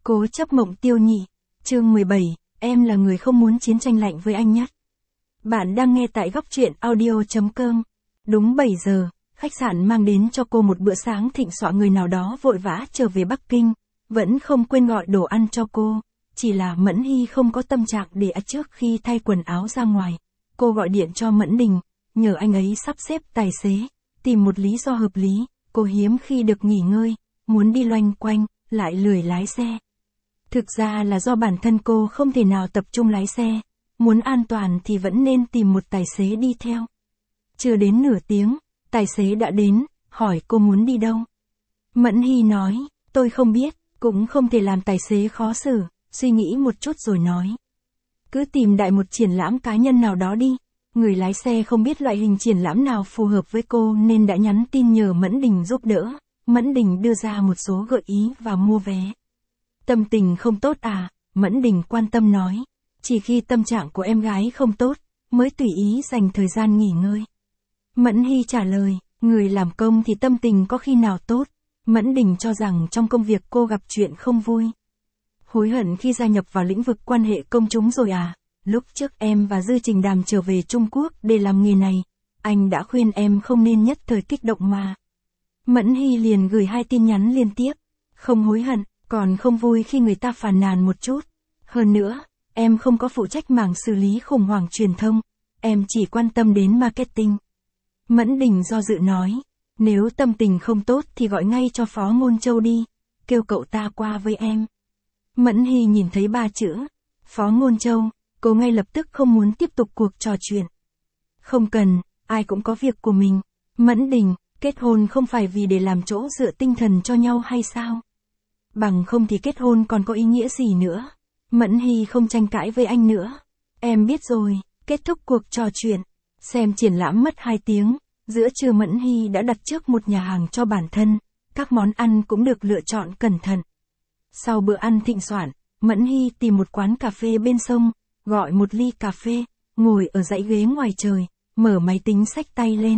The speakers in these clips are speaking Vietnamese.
Cố chấp mộng tiêu nhị. Chương 17, em là người không muốn chiến tranh lạnh với anh nhất. Bạn đang nghe tại góc truyện audio.com. Đúng 7 giờ, khách sạn mang đến cho cô một bữa sáng thịnh soạn. Người nào đó vội vã trở về Bắc Kinh, vẫn không quên gọi đồ ăn cho cô. Chỉ là Mẫn Hy không có tâm trạng để ăn trước khi thay quần áo ra ngoài. Cô gọi điện cho Mẫn Đình, nhờ anh ấy sắp xếp tài xế, tìm một lý do hợp lý. Cô hiếm khi được nghỉ ngơi, muốn đi loanh quanh, lại lười lái xe. Thực ra là do bản thân cô không thể nào tập trung lái xe, muốn an toàn thì vẫn nên tìm một tài xế đi theo. Chưa đến nửa tiếng, tài xế đã đến, hỏi cô muốn đi đâu. Mẫn Hy nói, tôi không biết, cũng không thể làm tài xế khó xử, suy nghĩ một chút rồi nói. Cứ tìm đại một triển lãm cá nhân nào đó đi. Người lái xe không biết loại hình triển lãm nào phù hợp với cô nên đã nhắn tin nhờ Mẫn Đình giúp đỡ. Mẫn Đình đưa ra một số gợi ý và mua vé. Tâm tình không tốt à? Mẫn Đình quan tâm nói. Chỉ khi tâm trạng của em gái không tốt, mới tùy ý dành thời gian nghỉ ngơi. Mẫn Hy trả lời, người làm công thì tâm tình có khi nào tốt. Mẫn Đình cho rằng trong công việc cô gặp chuyện không vui. Hối hận khi gia nhập vào lĩnh vực quan hệ công chúng rồi à? Lúc trước em và Dư Trình Đàm trở về Trung Quốc để làm nghề này, anh đã khuyên em không nên nhất thời kích động mà. Mẫn Hy liền gửi 2 tin nhắn liên tiếp. Không hối hận, còn không vui khi người ta phàn nàn một chút. Hơn nữa, em không có phụ trách mảng xử lý khủng hoảng truyền thông, em chỉ quan tâm đến marketing. Mẫn Đình do dự nói, nếu tâm tình không tốt thì gọi ngay cho Phó Ngôn Châu đi, kêu cậu ta qua với em. Mẫn Hy nhìn thấy 3 chữ, Phó Ngôn Châu, cô ngay lập tức không muốn tiếp tục cuộc trò chuyện. Không cần, ai cũng có việc của mình. Mẫn Đình, kết hôn không phải vì để làm chỗ dựa tinh thần cho nhau hay sao? Bằng không thì kết hôn còn có ý nghĩa gì nữa? Mẫn Hy không tranh cãi với anh nữa. Em biết rồi, kết thúc cuộc trò chuyện. Xem triển lãm mất 2 tiếng, giữa trưa Mẫn Hy đã đặt trước một nhà hàng cho bản thân, các món ăn cũng được lựa chọn cẩn thận. Sau bữa ăn thịnh soạn, Mẫn Hy tìm một quán cà phê bên sông, gọi một ly cà phê, ngồi ở dãy ghế ngoài trời, mở máy tính xách tay lên.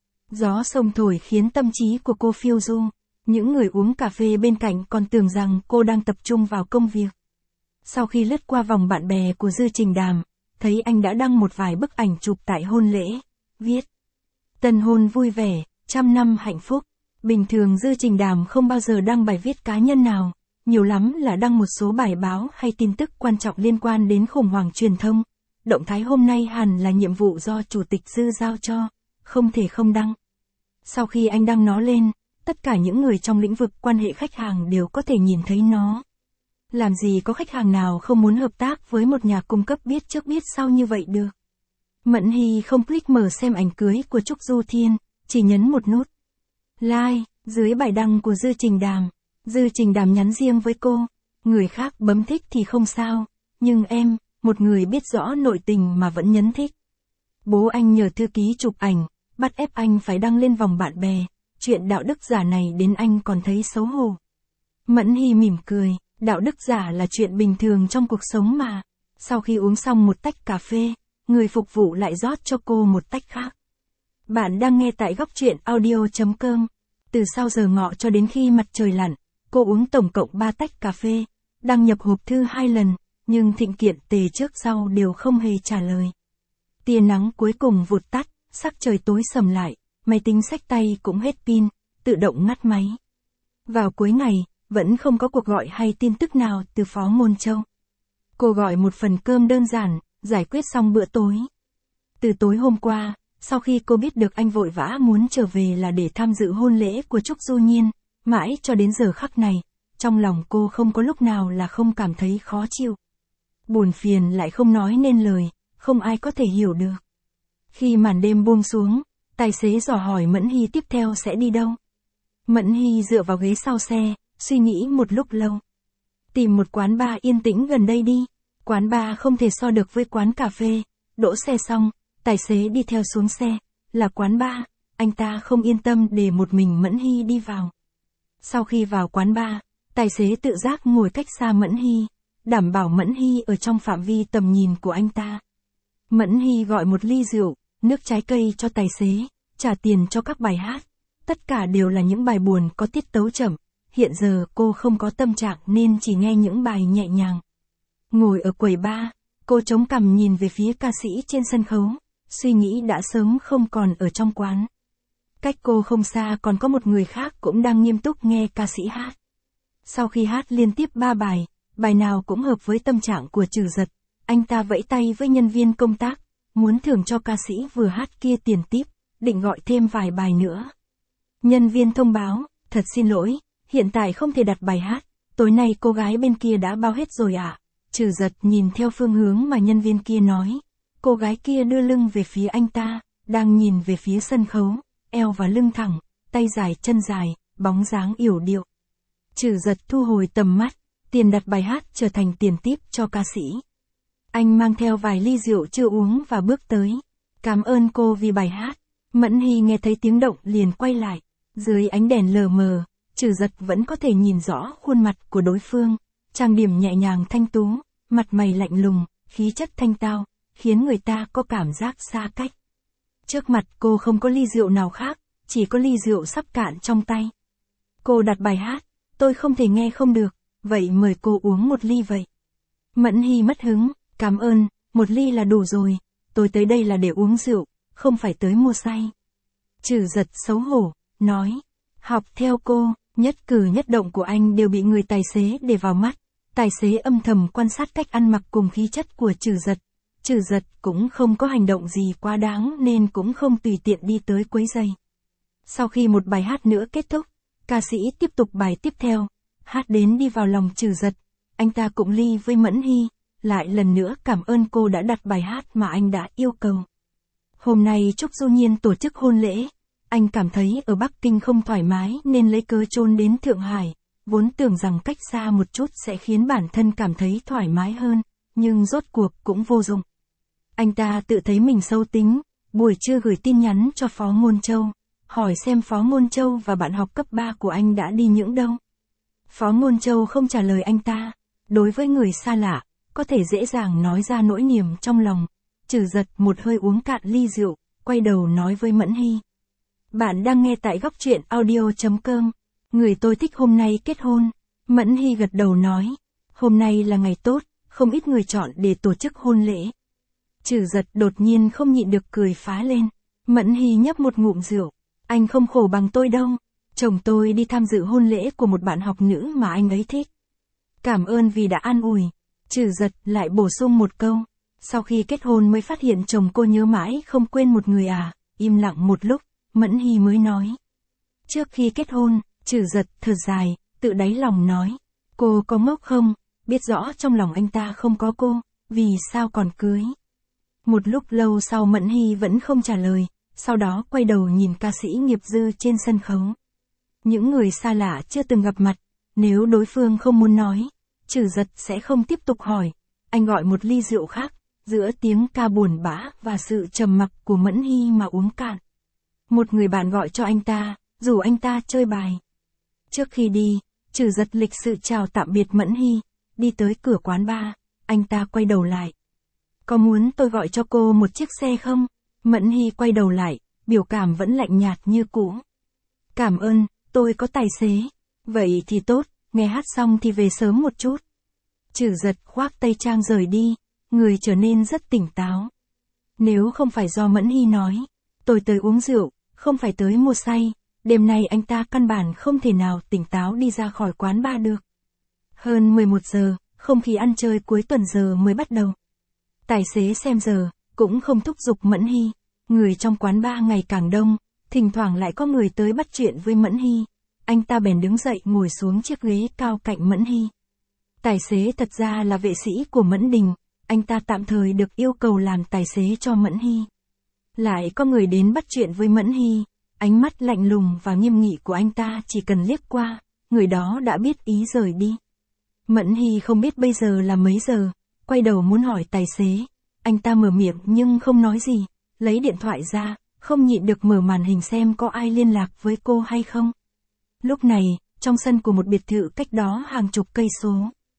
Gió sông thổi khiến tâm trí của cô phiêu du. Những người uống cà phê bên cạnh còn tưởng rằng cô đang tập trung vào công việc. Sau khi lướt qua vòng bạn bè của Dư Trình Đàm, thấy anh đã đăng một vài bức ảnh chụp tại hôn lễ, viết tân hôn vui vẻ, trăm năm hạnh phúc. Bình thường Dư Trình Đàm không bao giờ đăng bài viết cá nhân nào, nhiều lắm là đăng một số bài báo hay tin tức quan trọng liên quan đến khủng hoảng truyền thông. Động thái hôm nay hẳn là nhiệm vụ do Chủ tịch Dư giao cho, không thể không đăng. Sau khi anh đăng nó lên, tất cả những người trong lĩnh vực quan hệ khách hàng đều có thể nhìn thấy nó. Làm gì có khách hàng nào không muốn hợp tác với một nhà cung cấp biết trước biết sau như vậy được. Mẫn Hy không click mở xem ảnh cưới của Trúc Du Thiên, chỉ nhấn một nút like dưới bài đăng của Dư Trình Đàm. Dư Trình Đàm nhắn riêng với cô, người khác bấm thích thì không sao, nhưng em, một người biết rõ nội tình mà vẫn nhấn thích. Bố anh nhờ thư ký chụp ảnh, bắt ép anh phải đăng lên vòng bạn bè, chuyện đạo đức giả này đến anh còn thấy xấu hổ. Mẫn Hy mỉm cười, đạo đức giả là chuyện bình thường trong cuộc sống mà. Sau khi uống xong một tách cà phê, người phục vụ lại rót cho cô một tách khác. Bạn đang nghe tại góc truyện audio.com. Từ sau giờ ngọ cho đến khi mặt trời lặn, cô uống tổng cộng 3 tách cà phê, đăng nhập hộp thư 2 lần, nhưng Thịnh Kiện Tề trước sau đều không hề trả lời. Tia nắng cuối cùng vụt tắt, sắc trời tối sầm lại, máy tính xách tay cũng hết pin, tự động ngắt máy. Vào cuối ngày, vẫn không có cuộc gọi hay tin tức nào từ Phó Ngôn Châu. Cô gọi một phần cơm đơn giản, giải quyết xong bữa tối. Từ tối hôm qua, sau khi cô biết được anh vội vã muốn trở về là để tham dự hôn lễ của Trúc Du Nhiên, mãi cho đến giờ khắc này, trong lòng cô không có lúc nào là không cảm thấy khó chịu. Buồn phiền lại không nói nên lời, không ai có thể hiểu được. Khi màn đêm buông xuống, tài xế dò hỏi Mẫn Hy tiếp theo sẽ đi đâu. Mẫn Hy dựa vào ghế sau xe, suy nghĩ một lúc lâu. Tìm một quán bar yên tĩnh gần đây đi. Quán bar không thể so được với quán cà phê. Đỗ xe xong, tài xế đi theo xuống xe. Là quán bar, anh ta không yên tâm để một mình Mẫn Hy đi vào. Sau khi vào quán bar, tài xế tự giác ngồi cách xa Mẫn Hy, đảm bảo Mẫn Hy ở trong phạm vi tầm nhìn của anh ta. Mẫn Hy gọi một ly rượu, nước trái cây cho tài xế, trả tiền cho các bài hát. Tất cả đều là những bài buồn có tiết tấu chậm, hiện giờ cô không có tâm trạng nên chỉ nghe những bài nhẹ nhàng. Ngồi ở quầy bar, cô chống cằm nhìn về phía ca sĩ trên sân khấu, suy nghĩ đã sớm không còn ở trong quán. Cách cô không xa còn có một người khác cũng đang nghiêm túc nghe ca sĩ hát. Sau khi hát liên tiếp 3 bài, bài nào cũng hợp với tâm trạng của Trừ Giật, anh ta vẫy tay với nhân viên công tác, muốn thưởng cho ca sĩ vừa hát kia tiền tip, định gọi thêm vài bài nữa. Nhân viên thông báo, thật xin lỗi, hiện tại không thể đặt bài hát, tối nay cô gái bên kia đã bao hết rồi ạ. Trừ Giật nhìn theo phương hướng mà nhân viên kia nói. Cô gái kia đưa lưng về phía anh ta, đang nhìn về phía sân khấu, eo và lưng thẳng, tay dài chân dài, bóng dáng yểu điệu. Trừ Giật thu hồi tầm mắt, tiền đặt bài hát trở thành tiền tip cho ca sĩ. Anh mang theo vài ly rượu chưa uống và bước tới. Cảm ơn cô vì bài hát. Mẫn Hy nghe thấy tiếng động liền quay lại. Dưới ánh đèn lờ mờ, Trừ Giật vẫn có thể nhìn rõ khuôn mặt của đối phương. Trang điểm nhẹ nhàng thanh tú, mặt mày lạnh lùng, khí chất thanh tao, khiến người ta có cảm giác xa cách. Trước mặt cô không có ly rượu nào khác, chỉ có ly rượu sắp cạn trong tay. Cô đặt bài hát, tôi không thể nghe không được, vậy mời cô uống một ly vậy. Mẫn Hy mất hứng, cảm ơn, một ly là đủ rồi, tôi tới đây là để uống rượu, không phải tới mua say. Trừ Giật xấu hổ, nói, học theo cô, nhất cử nhất động của anh đều bị người tài xế để vào mắt. Tài xế âm thầm quan sát cách ăn mặc cùng khí chất của Trừ Giật. Trừ Giật cũng không có hành động gì quá đáng nên cũng không tùy tiện đi tới quấy rầy. Sau khi một bài hát nữa kết thúc, ca sĩ tiếp tục bài tiếp theo, hát đến đi vào lòng Trừ Giật. Anh ta cũng ly với Mẫn Hy, lại lần nữa cảm ơn cô đã đặt bài hát mà anh đã yêu cầu. Hôm nay Trúc Du Nhiên tổ chức hôn lễ, anh cảm thấy ở Bắc Kinh không thoải mái nên lấy cớ trốn đến Thượng Hải, vốn tưởng rằng cách xa một chút sẽ khiến bản thân cảm thấy thoải mái hơn, nhưng rốt cuộc cũng vô dụng. Anh ta tự thấy mình xấu tính, buổi trưa gửi tin nhắn cho Phó Ngôn Châu, hỏi xem Phó Ngôn Châu và bạn học cấp 3 của anh đã đi những đâu. Phó Ngôn Châu không trả lời anh ta, đối với người xa lạ, có thể dễ dàng nói ra nỗi niềm trong lòng. Trừ Giật một hơi uống cạn ly rượu, quay đầu nói với Mẫn Hy. Bạn đang nghe tại góc truyện audio.com. Người tôi thích hôm nay kết hôn. Mẫn Hy gật đầu nói. Hôm nay là ngày tốt, không ít người chọn để tổ chức hôn lễ. Trừ Giật đột nhiên không nhịn được cười phá lên. Mẫn Hy nhấp một ngụm rượu. Anh không khổ bằng tôi đâu. Chồng tôi đi tham dự hôn lễ của một bạn học nữ mà anh ấy thích. Cảm ơn vì đã an ủi. Trừ Giật lại bổ sung một câu. Sau khi kết hôn mới phát hiện chồng cô nhớ mãi không quên một người à. Im lặng một lúc, Mẫn Hy mới nói. Trước khi kết hôn, Trừ Giật thở dài, tự đáy lòng nói. Cô có ngốc không? Biết rõ trong lòng anh ta không có cô, vì sao còn cưới? Một lúc lâu sau Mẫn Hy vẫn không trả lời, sau đó quay đầu nhìn ca sĩ nghiệp dư trên sân khấu. Những người xa lạ chưa từng gặp mặt, nếu đối phương không muốn nói, Trừ Giật sẽ không tiếp tục hỏi. Anh gọi một ly rượu khác, giữa tiếng ca buồn bã và sự trầm mặc của Mẫn Hy mà uống cạn. Một người bạn gọi cho anh ta, rủ anh ta chơi bài. Trước khi đi, Trừ Giật lịch sự chào tạm biệt Mẫn Hy, đi tới cửa quán bar, anh ta quay đầu lại. Có muốn tôi gọi cho cô một chiếc xe không? Mẫn Hy quay đầu lại, biểu cảm vẫn lạnh nhạt như cũ. Cảm ơn, tôi có tài xế. Vậy thì tốt, nghe hát xong thì về sớm một chút. Trừ Giật khoác tay trang rời đi, người trở nên rất tỉnh táo. Nếu không phải do Mẫn Hy nói, tôi tới uống rượu, không phải tới mua say, đêm nay anh ta căn bản không thể nào tỉnh táo đi ra khỏi quán bar được. Hơn 11 giờ, không khí ăn chơi cuối tuần giờ mới bắt đầu. Tài xế xem giờ, cũng không thúc giục Mẫn Hy. Người trong quán bar ngày càng đông, thỉnh thoảng lại có người tới bắt chuyện với Mẫn Hy. Anh ta bèn đứng dậy ngồi xuống chiếc ghế cao cạnh Mẫn Hy. Tài xế thật ra là vệ sĩ của Mẫn Đình, anh ta tạm thời được yêu cầu làm tài xế cho Mẫn Hy. Lại có người đến bắt chuyện với Mẫn Hy, ánh mắt lạnh lùng và nghiêm nghị của anh ta chỉ cần liếc qua, người đó đã biết ý rời đi. Mẫn Hy không biết bây giờ là mấy giờ, quay đầu muốn hỏi tài xế, anh ta mở miệng nhưng không nói gì, lấy điện thoại ra, không nhịn được mở màn hình xem có ai liên lạc với cô hay không. Lúc này, trong sân của một biệt thự cách đó hàng chục cây số.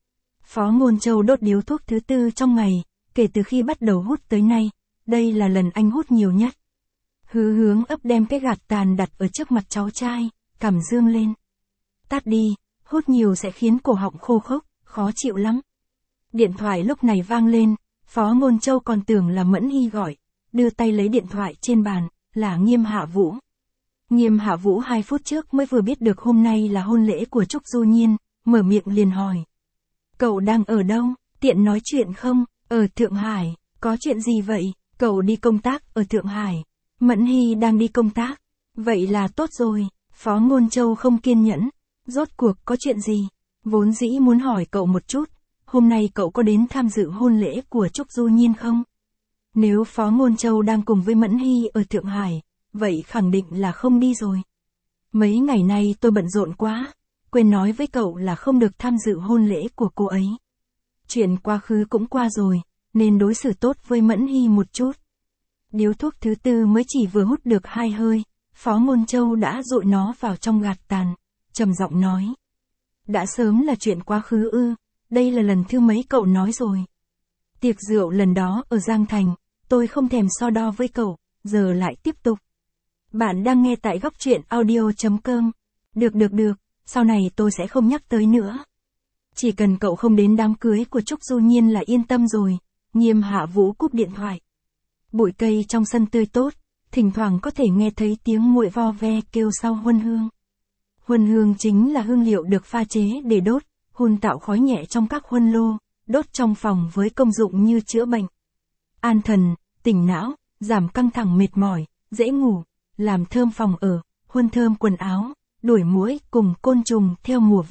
Phó Ngôn Châu đốt điếu thuốc thứ 4 trong ngày, kể từ khi bắt đầu hút tới nay, đây là lần anh hút nhiều nhất. Hướng ấp đem cái gạt tàn đặt ở trước mặt cháu trai, cằm dương lên. Tắt đi, hút nhiều sẽ khiến cổ họng khô khốc, khó chịu lắm. Điện thoại lúc này vang lên, Phó Ngôn Châu còn tưởng là Mẫn Hy gọi, đưa tay lấy điện thoại trên bàn, là Nghiêm Hạ Vũ. Nghiêm Hạ Vũ 2 phút trước mới vừa biết được hôm nay là hôn lễ của Trúc Du Nhiên, mở miệng liền hỏi. Cậu đang ở đâu, tiện nói chuyện không? Ở Thượng Hải, có chuyện gì vậy? Cậu đi công tác ở Thượng Hải. Mẫn Hy đang đi công tác. Vậy là tốt rồi, Phó Ngôn Châu không kiên nhẫn. Rốt cuộc có chuyện gì? Vốn dĩ muốn hỏi cậu một chút, hôm nay cậu có đến tham dự hôn lễ của Trúc Du Nhiên không? Nếu Phó Ngôn Châu đang cùng với Mẫn Hy ở Thượng Hải, vậy khẳng định là không đi rồi. Mấy ngày nay tôi bận rộn quá, quên nói với cậu là không được tham dự hôn lễ của cô ấy. Chuyện quá khứ cũng qua rồi, nên đối xử tốt với Mẫn Hy một chút. Điếu thuốc thứ tư mới chỉ vừa hút được 2 hơi, Phó Ngôn Châu đã dội nó vào trong gạt tàn, trầm giọng nói. Đã sớm là chuyện quá khứ ư, đây là lần thứ mấy cậu nói rồi. Tiệc rượu lần đó ở Giang Thành, tôi không thèm so đo với cậu, giờ lại tiếp tục. Bạn đang nghe tại góc truyện audio.com. Được, sau này tôi sẽ không nhắc tới nữa. Chỉ cần cậu không đến đám cưới của Trúc Du Nhiên là yên tâm rồi. Nghiêm Hạ Vũ cúp điện thoại. Bụi cây trong sân tươi tốt, thỉnh thoảng có thể nghe thấy tiếng muội vo ve kêu sau huân hương. Huân hương chính là hương liệu được pha chế để đốt, hun tạo khói nhẹ trong các huân lô, đốt trong phòng với công dụng như chữa bệnh, an thần, tỉnh não, giảm căng thẳng mệt mỏi, dễ ngủ, làm thơm phòng ở, huân thơm quần áo, đuổi muỗi cùng côn trùng theo mùa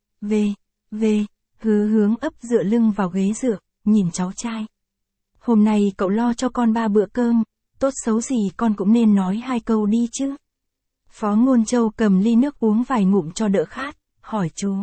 về. Hứa Hướng ấp dựa lưng vào ghế dựa, nhìn cháu trai. Hôm nay cậu lo cho con 3 bữa cơm, tốt xấu gì con cũng nên nói 2 câu đi chứ. Phó Ngôn Châu cầm ly nước uống vài ngụm cho đỡ khát, hỏi chú.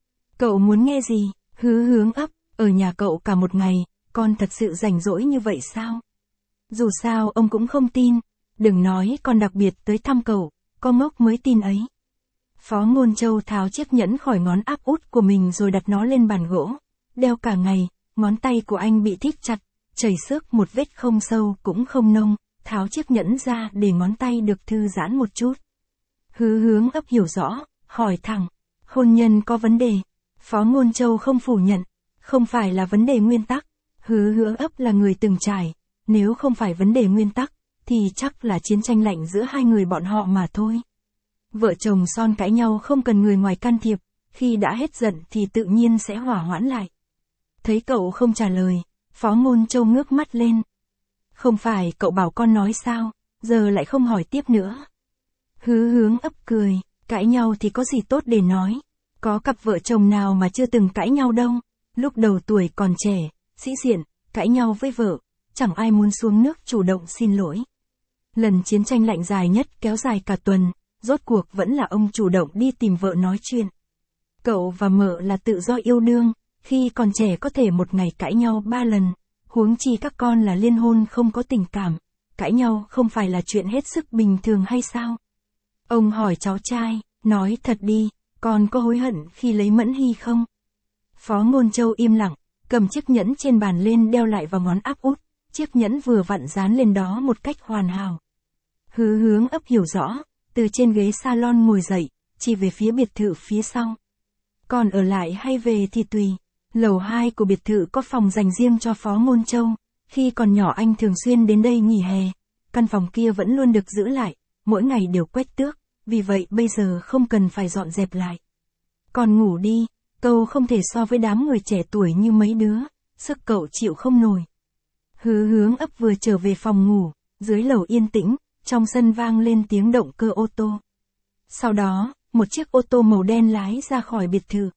Cậu muốn nghe gì? Hứa Hướng ấp, ở nhà cậu cả một ngày, con thật sự rảnh rỗi như vậy sao? Dù sao ông cũng không tin, đừng nói con đặc biệt tới thăm cậu, con ngốc mới tin ấy. Phó Ngôn Châu tháo chiếc nhẫn khỏi ngón áp út của mình rồi đặt nó lên bàn gỗ. Đeo cả ngày, ngón tay của anh bị thít chặt, chảy xước một vết không sâu cũng không nông, tháo chiếc nhẫn ra để ngón tay được thư giãn một chút. Hứa Hướng ấp hiểu rõ, hỏi thẳng, hôn nhân có vấn đề. Phó Ngôn Châu không phủ nhận, không phải là vấn đề nguyên tắc. Hứa ấp là người từng trải, nếu không phải vấn đề nguyên tắc, thì chắc là chiến tranh lạnh giữa hai người bọn họ mà thôi. Vợ chồng son cãi nhau không cần người ngoài can thiệp, khi đã hết giận thì tự nhiên sẽ hòa hoãn lại. Thấy cậu không trả lời, Phó Ngôn Châu ngước mắt lên. Không phải cậu bảo con nói sao, giờ lại không hỏi tiếp nữa. Hứa Hướng ấp cười, cãi nhau thì có gì tốt để nói. Có cặp vợ chồng nào mà chưa từng cãi nhau đâu. Lúc đầu tuổi còn trẻ, sĩ diện, cãi nhau với vợ, chẳng ai muốn xuống nước chủ động xin lỗi. Lần chiến tranh lạnh dài nhất kéo dài cả tuần, rốt cuộc vẫn là ông chủ động đi tìm vợ nói chuyện. Cậu và mợ là tự do yêu đương, khi còn trẻ có thể một ngày cãi nhau 3 lần, huống chi các con là liên hôn không có tình cảm, cãi nhau không phải là chuyện hết sức bình thường hay sao? Ông hỏi cháu trai, nói thật đi, con có hối hận khi lấy Mẫn Hy không? Phó Ngôn Châu im lặng, cầm chiếc nhẫn trên bàn lên đeo lại vào ngón áp út, chiếc nhẫn vừa vặn dán lên đó một cách hoàn hảo. Hứa Hướng ấp hiểu rõ, từ trên ghế salon ngồi dậy, chỉ về phía biệt thự phía sau. Còn ở lại hay về thì tùy. Lầu 2 của biệt thự có phòng dành riêng cho Phó Ngôn Châu, khi còn nhỏ anh thường xuyên đến đây nghỉ hè. Căn phòng kia vẫn luôn được giữ lại, mỗi ngày đều quét tước, vì vậy bây giờ không cần phải dọn dẹp lại. Còn ngủ đi, cậu không thể so với đám người trẻ tuổi như mấy đứa, sức cậu chịu không nổi. Hứa Hướng ấp vừa trở về phòng ngủ, dưới lầu yên tĩnh, trong sân vang lên tiếng động cơ ô tô. Sau đó, một chiếc ô tô màu đen lái ra khỏi biệt thự.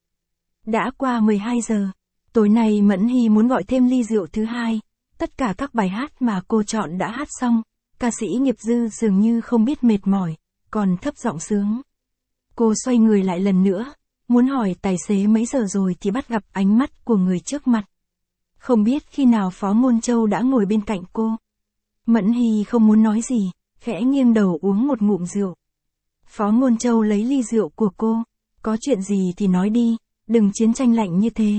Đã qua 12 giờ, tối nay Mẫn Hy muốn gọi thêm ly rượu thứ hai, tất cả các bài hát mà cô chọn đã hát xong, ca sĩ Nghiệp Dư dường như không biết mệt mỏi, còn thấp giọng sướng. Cô xoay người lại lần nữa, muốn hỏi tài xế mấy giờ rồi thì bắt gặp ánh mắt của người trước mặt. Không biết khi nào Phó Ngôn Châu đã ngồi bên cạnh cô. Mẫn Hy không muốn nói gì, khẽ nghiêng đầu uống một ngụm rượu. Phó Ngôn Châu lấy ly rượu của cô, có chuyện gì thì nói đi, đừng chiến tranh lạnh như thế.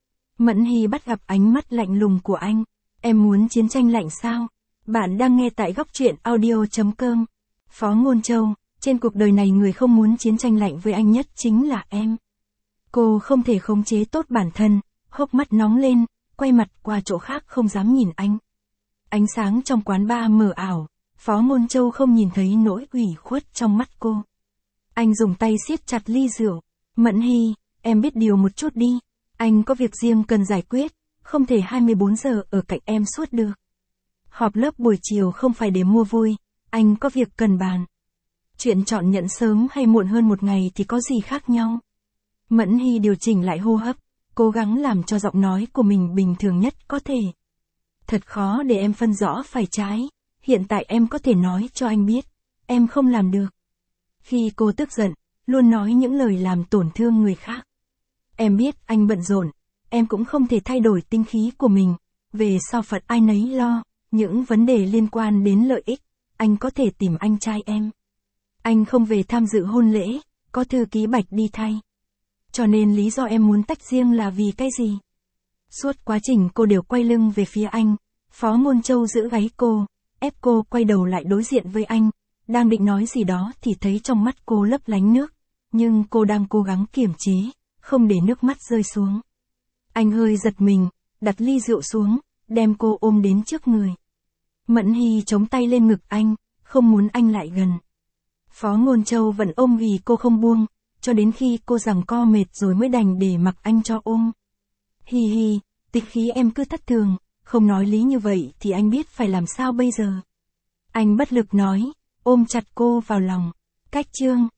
Mẫn Hy bắt gặp ánh mắt lạnh lùng của anh, em muốn chiến tranh lạnh sao? Bạn đang nghe tại góc truyện audio.com. Phó Ngôn Châu, trên cuộc đời này người không muốn chiến tranh lạnh với anh nhất chính là em. Cô không thể khống chế tốt bản thân, hốc mắt nóng lên, quay mặt qua chỗ khác không dám nhìn anh. Ánh sáng trong quán bar mờ ảo, Phó Ngôn Châu không nhìn thấy nỗi ủy khuất trong mắt cô. Anh dùng tay siết chặt ly rượu. Mẫn Hy, em biết điều một chút đi. Anh có việc riêng cần giải quyết, không thể 24 giờ ở cạnh em suốt được. Họp lớp buổi chiều không phải để mua vui, anh có việc cần bàn. Chuyện chọn nhận sớm hay muộn hơn một ngày thì có gì khác nhau. Mẫn Hy điều chỉnh lại hô hấp, cố gắng làm cho giọng nói của mình bình thường nhất có thể. Thật khó để em phân rõ phải trái, hiện tại em có thể nói cho anh biết, em không làm được. Khi cô tức giận, luôn nói những lời làm tổn thương người khác. Em biết anh bận rộn, em cũng không thể thay đổi tinh khí của mình, về sau Phật ai nấy lo, những vấn đề liên quan đến lợi ích, anh có thể tìm anh trai em. Anh không về tham dự hôn lễ, có thư ký Bạch đi thay. Cho nên lý do em muốn tách riêng là vì cái gì? Suốt quá trình cô đều quay lưng về phía anh, Phó Ngôn Châu giữ gáy cô, ép cô quay đầu lại đối diện với anh, đang định nói gì đó thì thấy trong mắt cô lấp lánh nước, nhưng cô đang cố gắng kiềm chế, không để nước mắt rơi xuống. Anh hơi giật mình, đặt ly rượu xuống, đem cô ôm đến trước người. Mẫn Hy chống tay lên ngực anh, không muốn anh lại gần. Phó Ngôn Châu vẫn ôm vì cô không buông, cho đến khi cô giằng co mệt rồi mới đành để mặc anh cho ôm. Hi hi, tịch khí em cứ thất thường, không nói lý như vậy thì anh biết phải làm sao bây giờ. Anh bất lực nói, ôm chặt cô vào lòng. Cách chương